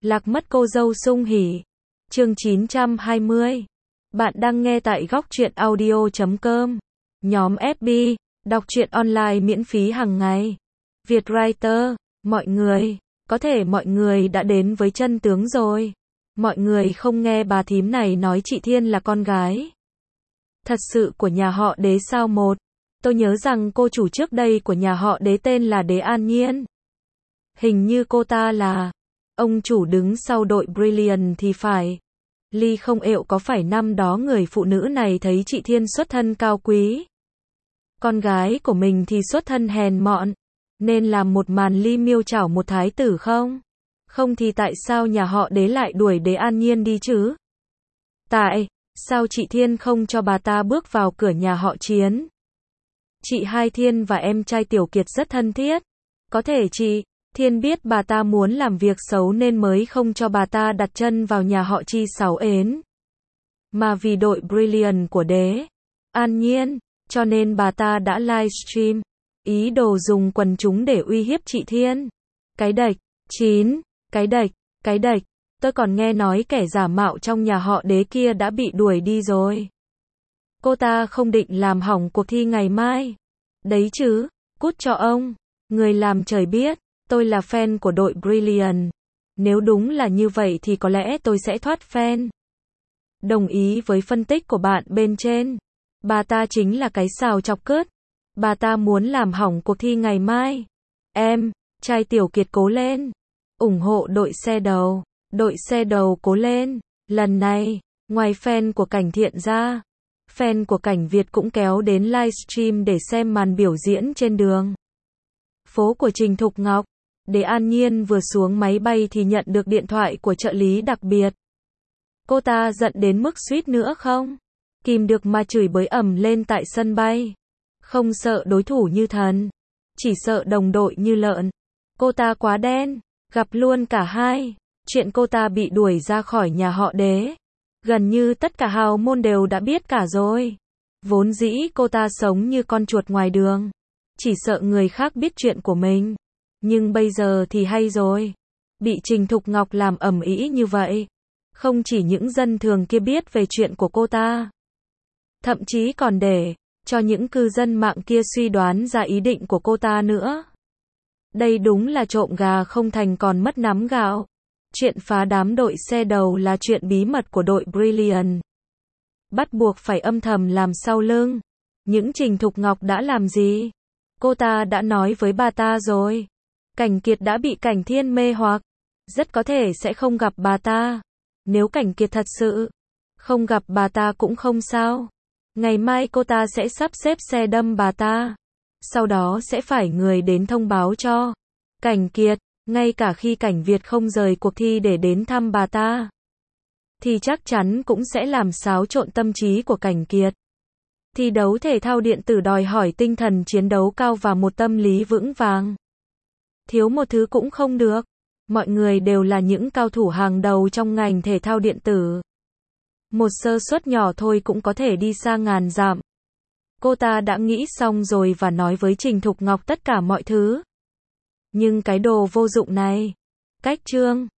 Lạc mất cô dâu sung hỉ. Chương 920. Bạn đang nghe tại góc truyện audio.com. Nhóm FB, đọc truyện online miễn phí hàng ngày. Vietwriter, mọi người, có thể mọi người đã đến với chân tướng rồi. Mọi người không nghe bà thím này nói chị Thiên là con gái thật sự của nhà họ Đế sao một? Tôi nhớ rằng cô chủ trước đây của nhà họ Đế tên là Đế An Nhiên. Hình như cô ta là ông chủ đứng sau đội Brilliant thì phải. Ly không ệu có phải năm đó người phụ nữ này thấy chị Thiên xuất thân cao quý, con gái của mình thì xuất thân hèn mọn, nên làm một màn Ly miêu chảo một thái tử không? Không thì tại sao nhà họ Đế lại đuổi Đế An Nhiên đi chứ? Tại sao chị Thiên không cho bà ta bước vào cửa nhà họ Chiến? Chị Hai Thiên và em trai Tiểu Kiệt rất thân thiết. Có thể chị Thiên biết bà ta muốn làm việc xấu nên mới không cho bà ta đặt chân vào nhà họ Chi Sáu Ến. Mà vì đội Brilliant của Đế An Nhiên, cho nên bà ta đã livestream, ý đồ dùng quần chúng để uy hiếp chị Thiên. Cái đệch, cái đệch, tôi còn nghe nói kẻ giả mạo trong nhà họ Đế kia đã bị đuổi đi rồi. Cô ta không định làm hỏng cuộc thi ngày mai. Đấy chứ, cút cho ông. Người làm trời biết, tôi là fan của đội Brilliant. Nếu đúng là như vậy thì có lẽ tôi sẽ thoát fan. Đồng ý với phân tích của bạn bên trên. Bà ta chính là cái xào chọc cứt. Bà ta muốn làm hỏng cuộc thi ngày mai. Em, trai Tiểu Kiệt cố lên. Ủng hộ đội xe đầu. Đội xe đầu cố lên. Lần này, ngoài fan của Cảnh Thiện ra, fan của Cảnh Việt cũng kéo đến livestream để xem màn biểu diễn trên đường phố của Trình Thục Ngọc. Đế An Nhiên vừa xuống máy bay thì nhận được điện thoại của trợ lý đặc biệt. Cô ta giận đến mức suýt nữa không kìm được mà chửi bới ầm lên tại sân bay. Không sợ đối thủ như thần, chỉ sợ đồng đội như lợn. Cô ta quá đen, gặp luôn cả hai. Chuyện cô ta bị đuổi ra khỏi nhà họ Đế, gần như tất cả hào môn đều đã biết cả rồi. Vốn dĩ cô ta sống như con chuột ngoài đường, chỉ sợ người khác biết chuyện của mình. Nhưng bây giờ thì hay rồi. Bị Trình Thục Ngọc làm ầm ĩ như vậy, không chỉ những dân thường kia biết về chuyện của cô ta, thậm chí còn để cho những cư dân mạng kia suy đoán ra ý định của cô ta nữa. Đây đúng là trộm gà không thành còn mất nắm gạo. Chuyện phá đám đội xe đầu là chuyện bí mật của đội Brilliant. Bắt buộc phải âm thầm làm sau lưng. Những Trình Thục Ngọc đã làm gì? Cô ta đã nói với bà ta rồi. Cảnh Kiệt đã bị Cảnh Thiên mê hoặc, rất có thể sẽ không gặp bà ta. Nếu Cảnh Kiệt thật sự không gặp bà ta cũng không sao. Ngày mai cô ta sẽ sắp xếp xe đâm bà ta. Sau đó sẽ phải người đến thông báo cho Cảnh Kiệt. Ngay cả khi Cảnh Việt không rời cuộc thi để đến thăm bà ta, thì chắc chắn cũng sẽ làm xáo trộn tâm trí của Cảnh Kiệt. Thi đấu thể thao điện tử đòi hỏi tinh thần chiến đấu cao và một tâm lý vững vàng. Thiếu một thứ cũng không được. Mọi người đều là những cao thủ hàng đầu trong ngành thể thao điện tử. Một sơ suất nhỏ thôi cũng có thể đi xa ngàn dặm. Cô ta đã nghĩ xong rồi và nói với Trình Thục Ngọc tất cả mọi thứ. Nhưng cái đồ vô dụng này, cách chương